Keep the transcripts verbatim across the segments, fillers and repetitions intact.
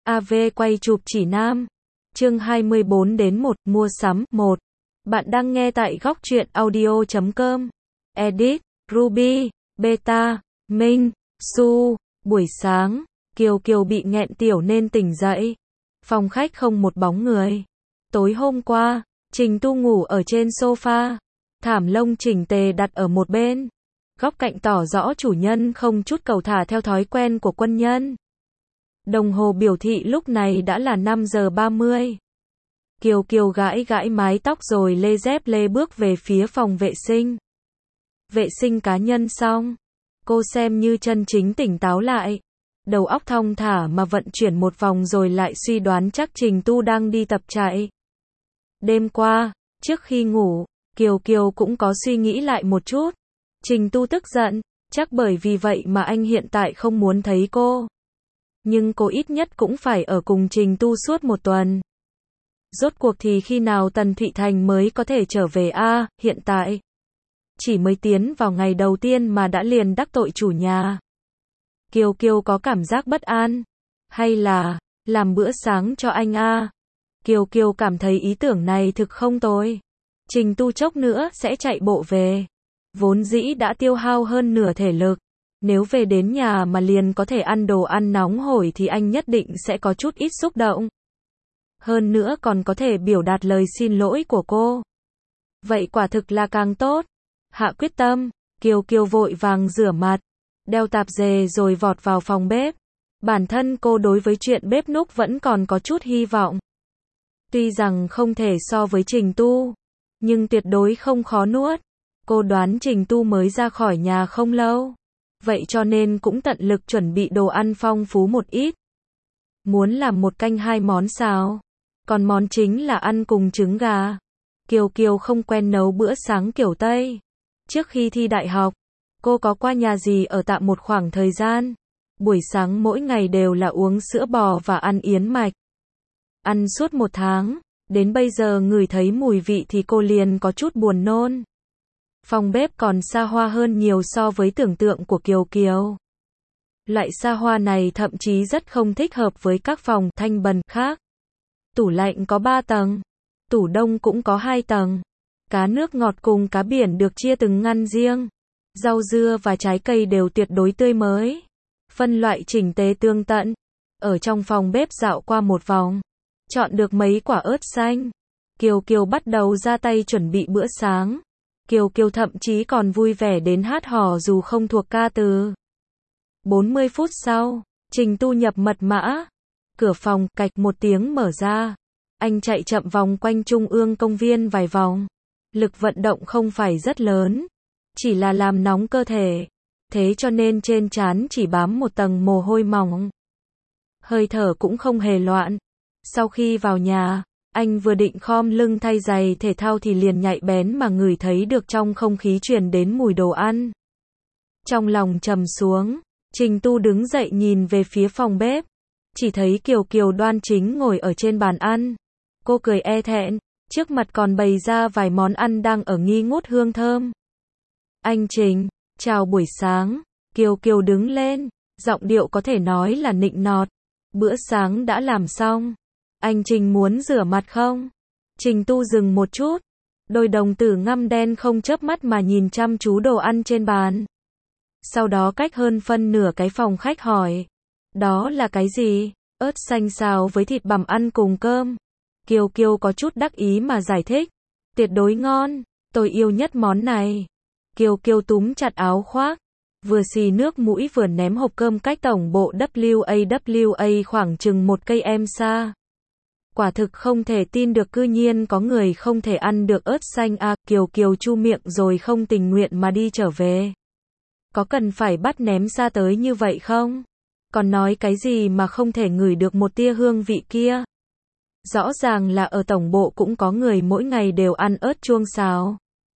a vê quay chụp chỉ nam. Chương hai mươi bốn đến một, mua sắm. một. Bạn đang nghe tại góc truyện audio chấm com. Edit, Ruby, Beta, Minh, Su. Buổi sáng, Kiều Kiều bị nghẹn tiểu nên tỉnh dậy. Phòng khách không một bóng người. Tối hôm qua, Trình Tu ngủ ở trên sofa. Thảm lông chỉnh tề đặt ở một bên. Góc cạnh tỏ rõ chủ nhân không chút cầu thả theo thói quen của quân nhân. Đồng hồ biểu thị lúc này đã là năm giờ ba mươi. Kiều Kiều gãi gãi mái tóc rồi lê dép lê bước về phía phòng vệ sinh. Vệ sinh cá nhân xong, cô xem như chân chính tỉnh táo lại. Đầu óc thong thả mà vận chuyển một vòng rồi lại suy đoán chắc Trình Tu đang đi tập chạy. Đêm qua, trước khi ngủ, Kiều Kiều cũng có suy nghĩ lại một chút. Trình Tu tức giận, chắc bởi vì vậy mà anh hiện tại không muốn thấy cô. Nhưng cô ít nhất cũng phải ở cùng Trình Tu suốt một tuần. Rốt cuộc thì khi nào Tần Thụy Thành mới có thể trở về a, à, hiện tại. Chỉ mới tiến vào ngày đầu tiên mà đã liền đắc tội chủ nhà. Kiều Kiều có cảm giác bất an. Hay là, làm bữa sáng cho anh a. À? Kiều Kiều cảm thấy ý tưởng này thực không tồi. Trình Tu chốc nữa sẽ chạy bộ về. Vốn dĩ đã tiêu hao hơn nửa thể lực. Nếu về đến nhà mà liền có thể ăn đồ ăn nóng hổi thì anh nhất định sẽ có chút ít xúc động. Hơn nữa còn có thể biểu đạt lời xin lỗi của cô. Vậy quả thực là càng tốt. Hạ quyết tâm, Kiều Kiều vội vàng rửa mặt, đeo tạp dề rồi vọt vào phòng bếp. Bản thân cô đối với chuyện bếp núc vẫn còn có chút hy vọng. Tuy rằng không thể so với Trình Tu, nhưng tuyệt đối không khó nuốt. Cô đoán Trình Tu mới ra khỏi nhà không lâu. Vậy cho nên cũng tận lực chuẩn bị đồ ăn phong phú một ít. Muốn làm một canh hai món sao? Còn món chính là ăn cùng trứng gà. Kiều Kiều không quen nấu bữa sáng kiểu Tây. Trước khi thi đại học, cô có qua nhà dì ở tạm một khoảng thời gian. Buổi sáng mỗi ngày đều là uống sữa bò và ăn yến mạch. Ăn suốt một tháng, đến bây giờ ngửi thấy mùi vị thì cô liền có chút buồn nôn. Phòng bếp còn xa hoa hơn nhiều so với tưởng tượng của Kiều Kiều. Loại xa hoa này thậm chí rất không thích hợp với các phòng thanh bần khác. Tủ lạnh có ba tầng, tủ đông cũng có hai tầng. Cá nước ngọt cùng cá biển được chia từng ngăn riêng. Rau dưa và trái cây đều tuyệt đối tươi mới. Phân loại chỉnh tề tường tận. Ở trong phòng bếp dạo qua một vòng, chọn được mấy quả ớt xanh. Kiều Kiều bắt đầu ra tay chuẩn bị bữa sáng. Kiều Kiều thậm chí còn vui vẻ đến hát hò dù không thuộc ca từ. bốn mươi phút sau, Trình Tu nhập mật mã. Cửa phòng cạch một tiếng mở ra. Anh chạy chậm vòng quanh trung ương công viên vài vòng. Lực vận động không phải rất lớn, chỉ là làm nóng cơ thể. Thế cho nên trên trán chỉ bám một tầng mồ hôi mỏng. Hơi thở cũng không hề loạn. Sau khi vào nhà, anh vừa định khom lưng thay giày thể thao thì liền nhạy bén mà ngửi thấy được trong không khí truyền đến mùi đồ ăn. Trong lòng trầm xuống, Trình Tu đứng dậy nhìn về phía phòng bếp. Chỉ thấy Kiều Kiều đoan chính ngồi ở trên bàn ăn. Cô cười e thẹn, trước mặt còn bày ra vài món ăn đang ở nghi ngút hương thơm. Anh Trình, chào buổi sáng. Kiều Kiều đứng lên, giọng điệu có thể nói là nịnh nọt. Bữa sáng đã làm xong. Anh Trình muốn rửa mặt không? Trình Tu dừng một chút. Đôi đồng tử ngăm đen không chớp mắt mà nhìn chăm chú đồ ăn trên bàn. Sau đó cách hơn phân nửa cái phòng khách hỏi. Đó là cái gì? Ớt xanh xào với thịt bằm ăn cùng cơm. Kiều Kiều có chút đắc ý mà giải thích. Tuyệt đối ngon, tôi yêu nhất món này. Kiều Kiều túm chặt áo khoác. Vừa xì nước mũi vừa ném hộp cơm cách tổng bộ W A W A khoảng chừng một cây em xa. Quả thực không thể tin được cư nhiên có người không thể ăn được ớt xanh à. Kiều Kiều chu miệng rồi không tình nguyện mà đi trở về. Có cần phải bắt ném xa tới như vậy không? Còn nói cái gì mà không thể ngửi được một tia hương vị kia? Rõ ràng là ở tổng bộ cũng có người mỗi ngày đều ăn ớt chuông xào.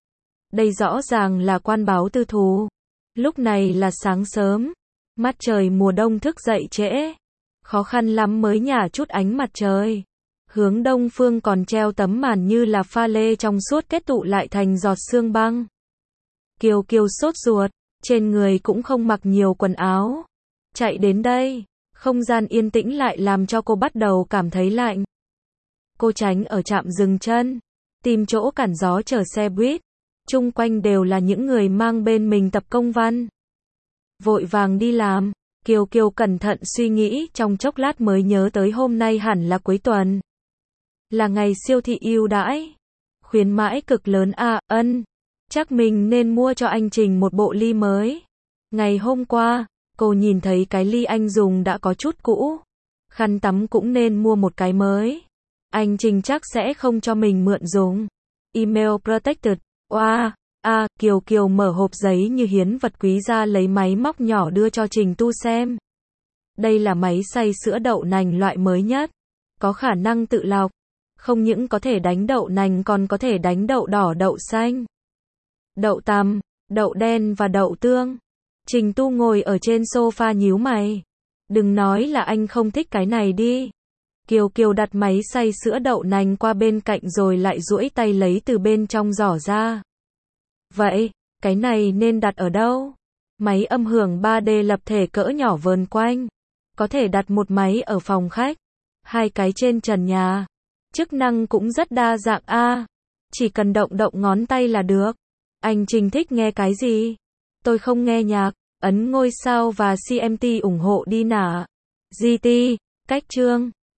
Đây rõ ràng là quan báo tư thù. Lúc này là sáng sớm. Mắt trời mùa đông thức dậy trễ. Khó khăn lắm mới nhả chút ánh mặt trời. Hướng đông phương còn treo tấm màn như là pha lê trong suốt kết tụ lại thành giọt sương băng. Kiều Kiều sốt ruột, trên người cũng không mặc nhiều quần áo. Chạy đến đây, Không gian yên tĩnh lại làm cho cô bắt đầu cảm thấy lạnh. Cô tránh ở trạm dừng chân, tìm chỗ cản gió chờ xe buýt. Chung quanh đều là những người mang bên mình tập công văn. Vội vàng đi làm, Kiều Kiều cẩn thận suy nghĩ trong chốc lát mới nhớ tới hôm nay hẳn là cuối tuần. Là ngày siêu thị ưu đãi. Khuyến mãi cực lớn à, ân. Chắc mình nên mua cho anh Trình một bộ ly mới. Ngày hôm qua, cô nhìn thấy cái ly anh dùng đã có chút cũ. Khăn tắm cũng nên mua một cái mới. Anh Trình chắc sẽ không cho mình mượn dùng. Email protected. Oa, wow. À, Kiều Kiều mở hộp giấy như hiến vật quý ra lấy máy móc nhỏ đưa cho Trình Tu xem. Đây là máy xay sữa đậu nành loại mới nhất. Có khả năng tự lọc. Không những có thể đánh đậu nành còn có thể đánh đậu đỏ, đậu xanh, đậu tằm, đậu đen và đậu tương. Trình Tu ngồi ở trên sofa nhíu mày. Đừng nói là anh không thích cái này đi. Kiều Kiều đặt máy xay sữa đậu nành qua bên cạnh rồi lại duỗi tay lấy từ bên trong giỏ ra. Vậy, cái này nên đặt ở đâu? Máy âm hưởng ba D lập thể cỡ nhỏ vờn quanh. Có thể đặt một máy ở phòng khách, hai cái trên trần nhà. Chức năng cũng rất đa dạng a. À, chỉ cần động động ngón tay là được. Anh Trình thích nghe cái gì? Tôi không nghe nhạc. Ấn ngôi sao và xê em tê ủng hộ đi nả. giê tê, cách chương.